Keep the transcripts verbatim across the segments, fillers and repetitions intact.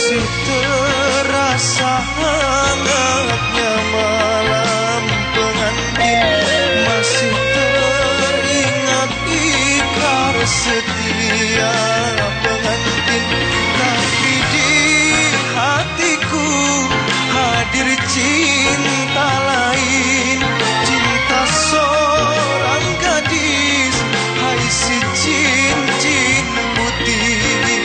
Masih terasa hangatnya malam pengantin, masih teringat ikrar setia pengantin. Tapi di hatiku hadir cinta lain, cinta seorang gadis, hai si cincin putih.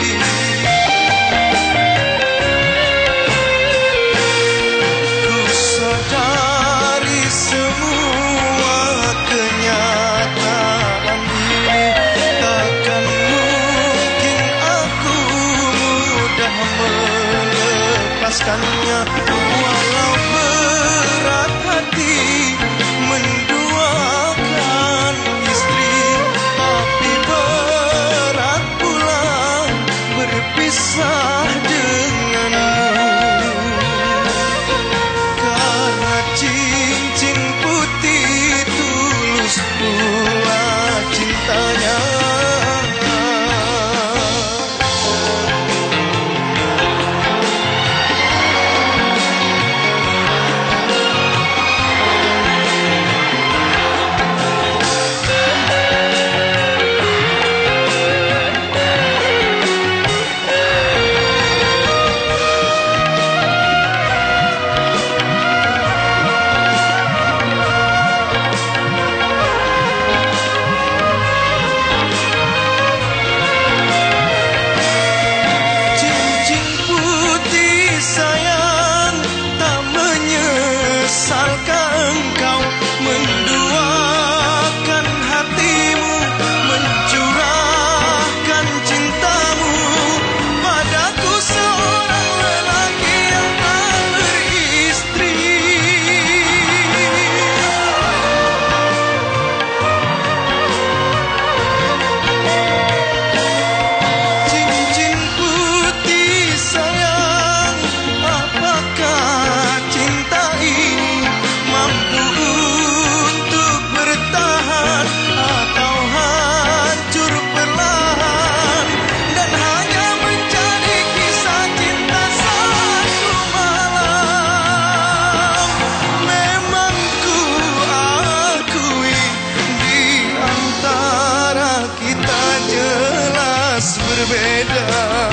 Dari semua kenyataan ini, takkan mungkin aku mudah melepaskannya. Walau berat hati menduakan istri, tapi berat pula berpisah denganmu. Cincin putih tulus pula cintanya. Berbeda,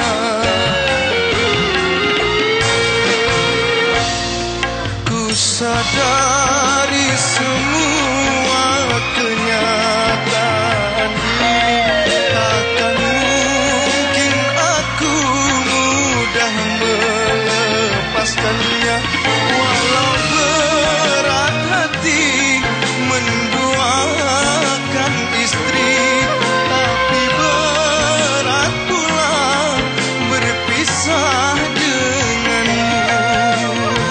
ku sadari semua kenyataan ini, takkan mungkin aku mudah melepaskannya. Walau berat hati menduakan istri, tapi berat pula berpisah denganmu.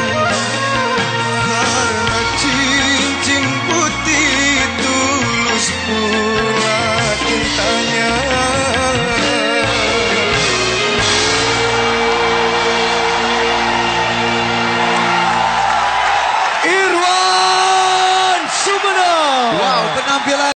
Karena cincin putih tulus pula cintanya. Irwan Sumedang. Wow, penampilan